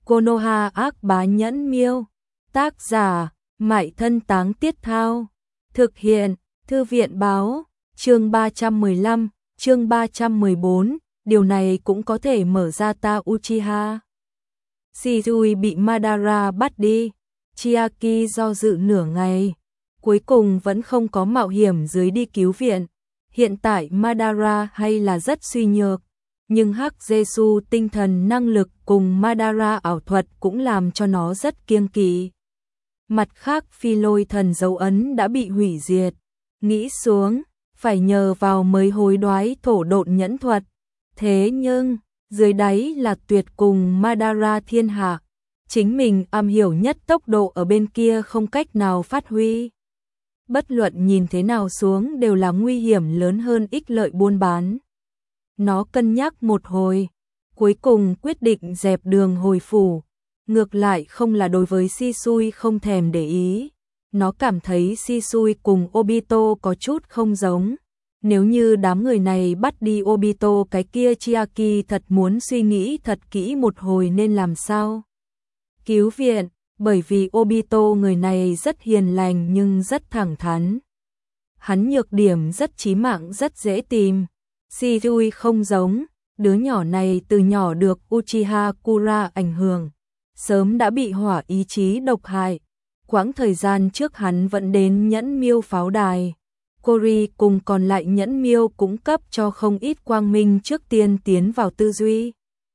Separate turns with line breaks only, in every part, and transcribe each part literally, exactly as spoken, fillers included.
Konoha ác bá nhẫn miêu. Tác giả, Mại Thân Táng Tiết Thao. Thực hiện, Thư viện Báo. Chương ba trăm mười lăm, chương ba trăm mười bốn, điều này cũng có thể mở ra ta Uchiha. Shizui bị Madara bắt đi. Chiaki do dự nửa ngày, cuối cùng vẫn không có mạo hiểm dưới đi cứu viện. Hiện tại Madara hay là rất suy nhược, nhưng Hắc Jesu tinh thần năng lực cùng Madara ảo thuật cũng làm cho nó rất kiêng kỵ. Mặt khác phi lôi thần dấu ấn đã bị hủy diệt, nghĩ xuống, phải nhờ vào mới hối đoái thổ độn nhẫn thuật. Thế nhưng, dưới đáy là tuyệt cùng Madara thiên hạ, chính mình am hiểu nhất tốc độ ở bên kia không cách nào phát huy. Bất luận nhìn thế nào xuống đều là nguy hiểm lớn hơn ích lợi buôn bán. Nó cân nhắc một hồi, cuối cùng quyết định dẹp đường hồi phủ. Ngược lại không là đối với Shisui không thèm để ý. Nó cảm thấy Shisui cùng Obito có chút không giống. Nếu như đám người này bắt đi Obito, cái kia Chiaki thật muốn suy nghĩ thật kỹ một hồi nên làm sao cứu viện, bởi vì Obito người này rất hiền lành nhưng rất thẳng thắn. Hắn nhược điểm rất chí mạng, rất dễ tìm. Shisui không giống, đứa nhỏ này từ nhỏ được Uchiha Kura ảnh hưởng, sớm đã bị hỏa ý chí độc hại. Quãng thời gian trước hắn vẫn đến nhẫn miêu pháo đài. Kori cùng còn lại nhẫn miêu cũng cấp cho không ít quang minh trước tiên tiến vào tư duy.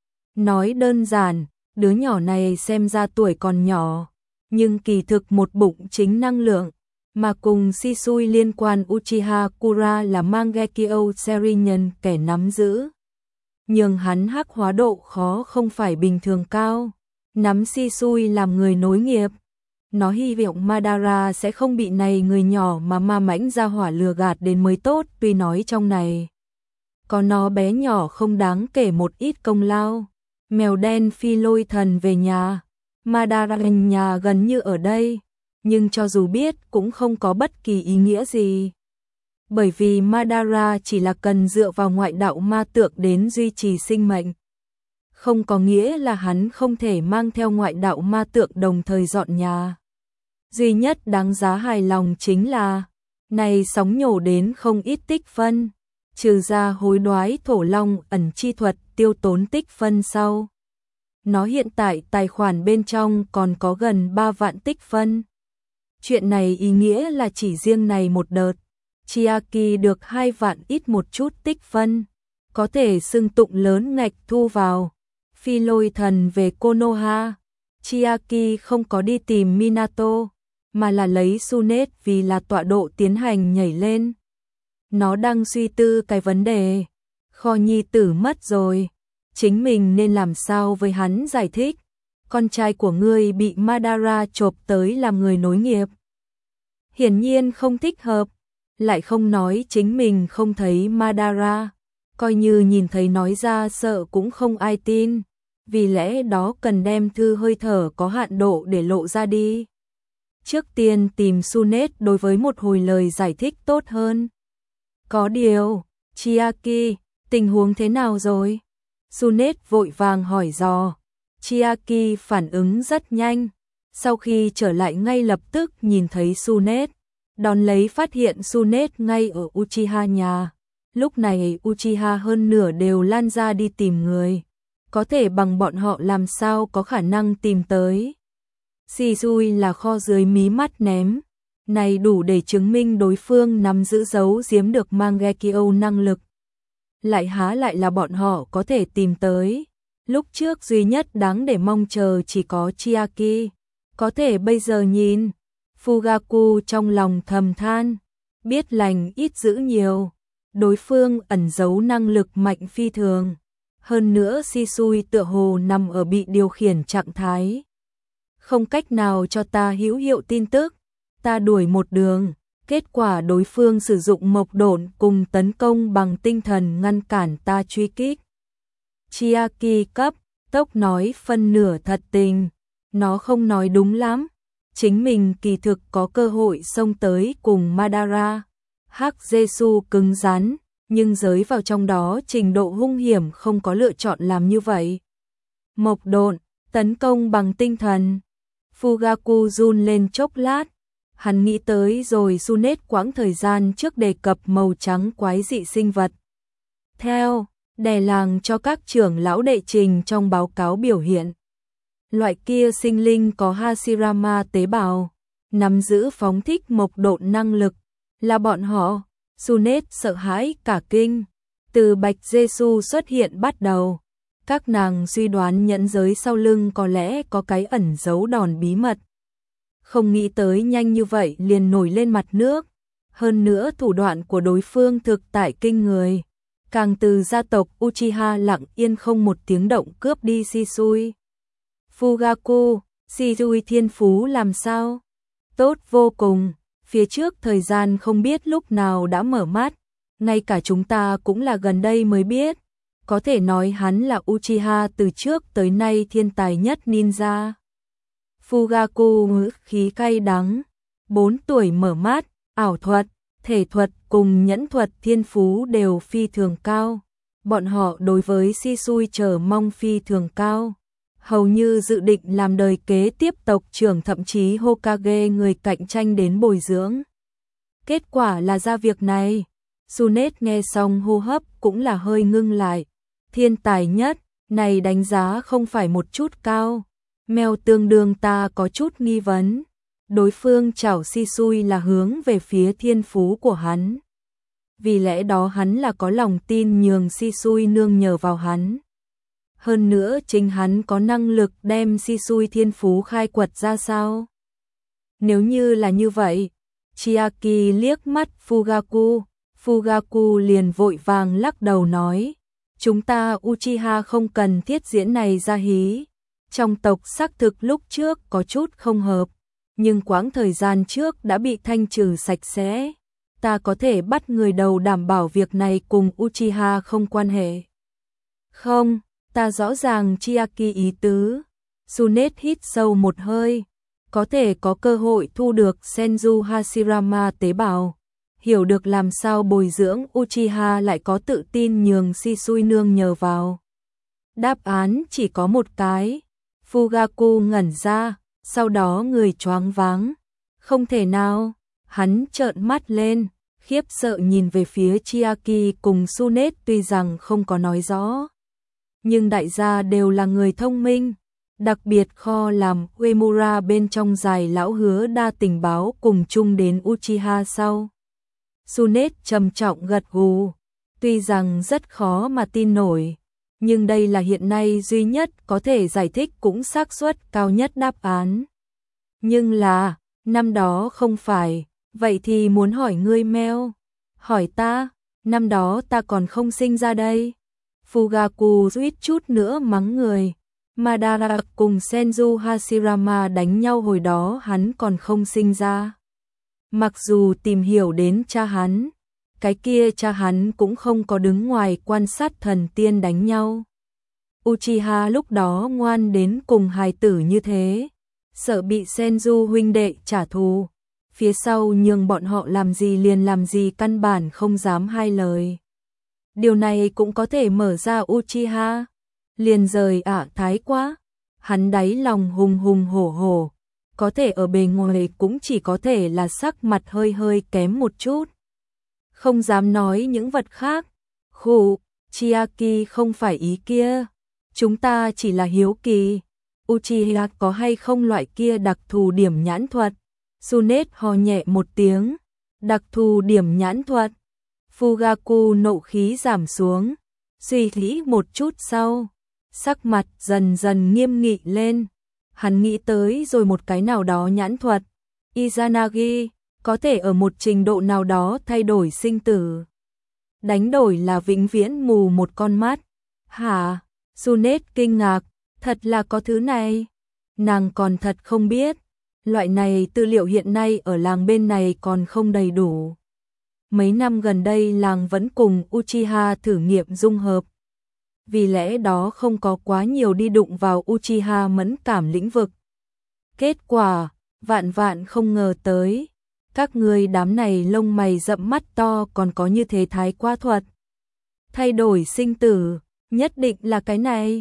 Nói đơn giản, đứa nhỏ này xem ra tuổi còn nhỏ, nhưng kỳ thực một bụng chính năng lượng, mà cùng Shisui liên quan Uchiha Kura là Mangekyo Serinin kẻ nắm giữ. Nhưng hắn hắc hóa độ khó không phải bình thường cao, nắm Shisui làm người nối nghiệp. Nó hy vọng Madara sẽ không bị này người nhỏ mà ma mãnh ra hỏa lừa gạt đến mới tốt, tuy nói trong này có nó bé nhỏ không đáng kể một ít công lao. Mèo đen phi lôi thần về nhà, Madara nhà gần như ở đây, nhưng cho dù biết cũng không có bất kỳ ý nghĩa gì. Bởi vì Madara chỉ là cần dựa vào ngoại đạo ma tượng đến duy trì sinh mệnh. Không có nghĩa là hắn không thể mang theo ngoại đạo ma tượng đồng thời dọn nhà. Duy nhất đáng giá hài lòng chính là, này sóng nhổ đến không ít tích phân, trừ ra hối đoái thổ long ẩn chi thuật tiêu tốn tích phân sau. Nó hiện tại tài khoản bên trong còn có gần ba vạn tích phân. Chuyện này ý nghĩa là chỉ riêng này một đợt, Chiaki được hai vạn ít một chút tích phân, có thể xưng tụng lớn ngạch thu vào. Phi lôi thần về Konoha, Chiaki không có đi tìm Minato, mà là lấy Tsunade vì là tọa độ tiến hành nhảy lên. Nó đang suy tư cái vấn đề, kho nhi tử mất rồi, chính mình nên làm sao với hắn giải thích. Con trai của ngươi bị Madara chộp tới làm người nối nghiệp, hiển nhiên không thích hợp, lại không nói chính mình không thấy Madara, coi như nhìn thấy nói ra sợ cũng không ai tin, vì lẽ đó cần đem thư hơi thở có hạn độ để lộ ra đi. Trước tiên tìm Tsunade đối với một hồi lời giải thích tốt hơn. Có điều, Chiaki, tình huống thế nào rồi? Tsunade vội vàng hỏi dò. Chiaki phản ứng rất nhanh, sau khi trở lại ngay lập tức nhìn thấy Tsunade, đón lấy phát hiện Tsunade ngay ở Uchiha nhà. Lúc này Uchiha hơn nửa đều lan ra đi tìm người, có thể bằng bọn họ làm sao có khả năng tìm tới. Shisui là kho dưới mí mắt ném, này đủ để chứng minh đối phương nắm giữ giấu giếm được Mangekyo năng lực. Lại há lại là bọn họ có thể tìm tới. Lúc trước duy nhất đáng để mong chờ chỉ có Chiaki, có thể bây giờ nhìn. Fugaku trong lòng thầm than, biết lành ít giữ nhiều, đối phương ẩn giấu năng lực mạnh phi thường. Hơn nữa Shisui tựa hồ nằm ở bị điều khiển trạng thái, không cách nào cho ta hữu hiệu tin tức. Ta đuổi một đường, kết quả đối phương sử dụng mộc độn cùng tấn công bằng tinh thần ngăn cản ta truy kích. Chiaki cấp tốc nói phân nửa thật tình, nó không nói đúng lắm, chính mình kỳ thực có cơ hội xông tới cùng Madara. Hắc Jesu cứng rắn, nhưng giới vào trong đó trình độ hung hiểm không có lựa chọn làm như vậy. Mộc độn, Tấn công bằng tinh thần. Fugaku run lên chốc lát. Hắn nghĩ tới rồi Sunet quãng thời gian trước đề cập màu trắng quái dị sinh vật. Theo, đè làng cho các trưởng lão đệ trình trong báo cáo biểu hiện. Loại kia sinh linh có Hashirama tế bào, nắm giữ phóng thích mộc độn năng lực, là bọn họ. Sunet sợ hãi cả kinh. Từ Bạch Giê-xu xuất hiện bắt đầu, các nàng suy đoán nhẫn giới sau lưng có lẽ có cái ẩn giấu đòn bí mật. Không nghĩ tới nhanh như vậy liền nổi lên mặt nước. Hơn nữa thủ đoạn của đối phương thực tại kinh người. Càng từ gia tộc Uchiha lặng yên không một tiếng động cướp đi Shisui. Fugaku, Shisui thiên phú làm sao? Tốt vô cùng, phía trước thời gian không biết lúc nào đã mở mắt. Ngay cả chúng ta cũng là gần đây mới biết. Có thể nói hắn là Uchiha từ trước tới nay thiên tài nhất ninja. Fugaku ngữ khí cay đắng. Bốn tuổi mở mắt, ảo thuật, thể thuật cùng nhẫn thuật thiên phú đều phi thường cao. Bọn họ đối với Shisui chờ mong phi thường cao. Hầu như dự định làm đời kế tiếp tộc trưởng thậm chí Hokage người cạnh tranh đến bồi dưỡng. Kết quả là ra việc này. Sunet nghe xong hô hấp cũng là hơi ngưng lại. Thiên tài nhất, này đánh giá không phải một chút cao. Mèo tương đương ta có chút nghi vấn. Đối phương chảo Shisui là hướng về phía thiên phú của hắn. Vì lẽ đó hắn là có lòng tin nhường Shisui nương nhờ vào hắn. Hơn nữa chính hắn có năng lực đem Shisui thiên phú khai quật ra sao? Nếu như là như vậy, Chiaki liếc mắt Fugaku. Fugaku liền vội vàng lắc đầu nói, chúng ta Uchiha không cần thiết diễn này ra hí. Trong tộc xác thực lúc trước có chút không hợp, nhưng quãng thời gian trước đã bị thanh trừ sạch sẽ. Ta có thể bắt người đầu đảm bảo việc này cùng Uchiha không quan hệ. Không, ta rõ ràng Chiaki ý tứ. Sunet hít sâu một hơi, có thể có cơ hội thu được Senju Hashirama tế bào. Hiểu được làm sao bồi dưỡng Uchiha lại có tự tin nhường Shisui nương nhờ vào. Đáp án chỉ có một cái. Fugaku ngẩn ra, sau đó người choáng váng. Không thể nào, hắn trợn mắt lên, khiếp sợ nhìn về phía Chiaki cùng Sunet tuy rằng không có nói rõ. Nhưng đại gia đều là người thông minh, đặc biệt kho làm Uemura bên trong dài lão hứa đa tình báo cùng chung đến Uchiha sau. Sunet trầm trọng gật gù, tuy rằng rất khó mà tin nổi, nhưng đây là hiện nay duy nhất có thể giải thích cũng xác suất cao nhất đáp án. Nhưng là, năm đó không phải, vậy thì muốn hỏi ngươi Meo, hỏi ta, năm đó ta còn không sinh ra đây. Fugaku suýt chút nữa mắng người, Madara cùng Senju Hashirama đánh nhau hồi đó hắn còn không sinh ra. Mặc dù tìm hiểu đến cha hắn, cái kia cha hắn cũng không có đứng ngoài quan sát thần tiên đánh nhau. Uchiha lúc đó ngoan đến cùng hài tử như thế, sợ bị Senju huynh đệ trả thù, phía sau nhường bọn họ làm gì liền làm gì căn bản không dám hai lời. Điều này cũng có thể mở ra Uchiha, liền rời ả thái quá, hắn đáy lòng hùng hùng hổ hổ. Có thể ở bề ngoài cũng chỉ có thể là sắc mặt hơi hơi kém một chút. Không dám nói những vật khác. Khụ, Chiaki không phải ý kia. Chúng ta chỉ là hiếu kỳ. Uchiha có hay không loại kia đặc thù điểm nhãn thuật? Sunet ho nhẹ một tiếng. Đặc thù điểm nhãn thuật. Fugaku nộ khí giảm xuống. Suy nghĩ một chút sau. Sắc mặt dần dần nghiêm nghị lên. Hắn nghĩ tới rồi một cái nào đó nhãn thuật. Izanagi có thể ở một trình độ nào đó thay đổi sinh tử. Đánh đổi là vĩnh viễn mù một con mắt. Hả? Sunet kinh ngạc, thật là có thứ này. Nàng còn thật không biết. Loại này tư liệu hiện nay ở làng bên này còn không đầy đủ. Mấy năm gần đây làng vẫn cùng Uchiha thử nghiệm dung hợp. Vì lẽ đó không có quá nhiều đi đụng vào Uchiha mẫn cảm lĩnh vực. Kết quả, vạn vạn không ngờ tới. Các người đám này lông mày rậm mắt to còn có như thế thái quá thuật. Thay đổi sinh tử, nhất định là cái này.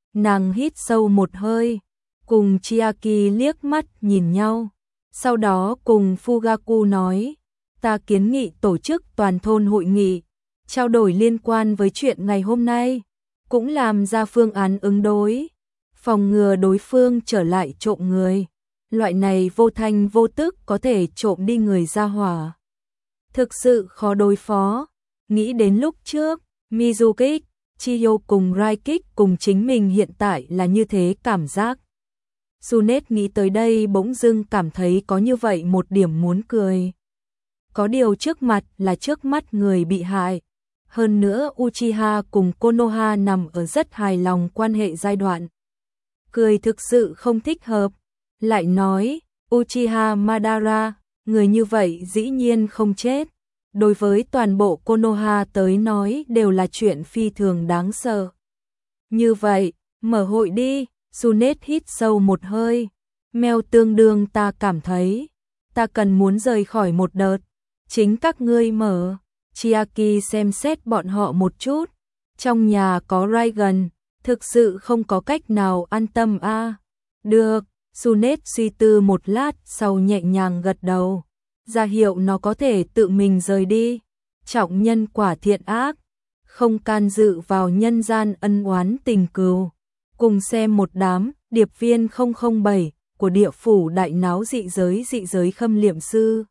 Nàng hít sâu một hơi, cùng Chiaki liếc mắt nhìn nhau. Sau đó cùng Fugaku nói, ta kiến nghị tổ chức toàn thôn hội nghị, trao đổi liên quan với chuyện ngày hôm nay, cũng làm ra phương án ứng đối, phòng ngừa đối phương trở lại trộm người. Loại này vô thanh vô tức có thể trộm đi người ra hỏa. Thực sự khó đối phó. Nghĩ đến lúc trước, Mizukik, Chiyo cùng Raikik cùng chính mình hiện tại là như thế cảm giác. Sunet nghĩ tới đây bỗng dưng cảm thấy có như vậy một điểm muốn cười. Có điều trước mặt là trước mắt người bị hại. Hơn nữa Uchiha cùng Konoha nằm ở rất hài lòng quan hệ giai đoạn. Cười thực sự không thích hợp. Lại nói, Uchiha Madara, người như vậy dĩ nhiên không chết. Đối với toàn bộ Konoha tới nói đều là chuyện phi thường đáng sợ. Như vậy, mở hội đi, Sunet hít sâu một hơi. Mèo tương đương ta cảm thấy, ta cần muốn rời khỏi một đợt. Chính các ngươi mở. Chiaki xem xét bọn họ một chút. Trong nhà có Raigan, thực sự không có cách nào an tâm a. À. Được, Sunet suy tư một lát sau nhẹ nhàng gật đầu. Ra hiệu nó có thể tự mình rời đi. Trọng nhân quả thiện ác, không can dự vào nhân gian ân oán tình cừu. Cùng xem một đám điệp viên không không bảy của địa phủ đại náo dị giới dị giới khâm liệm sư.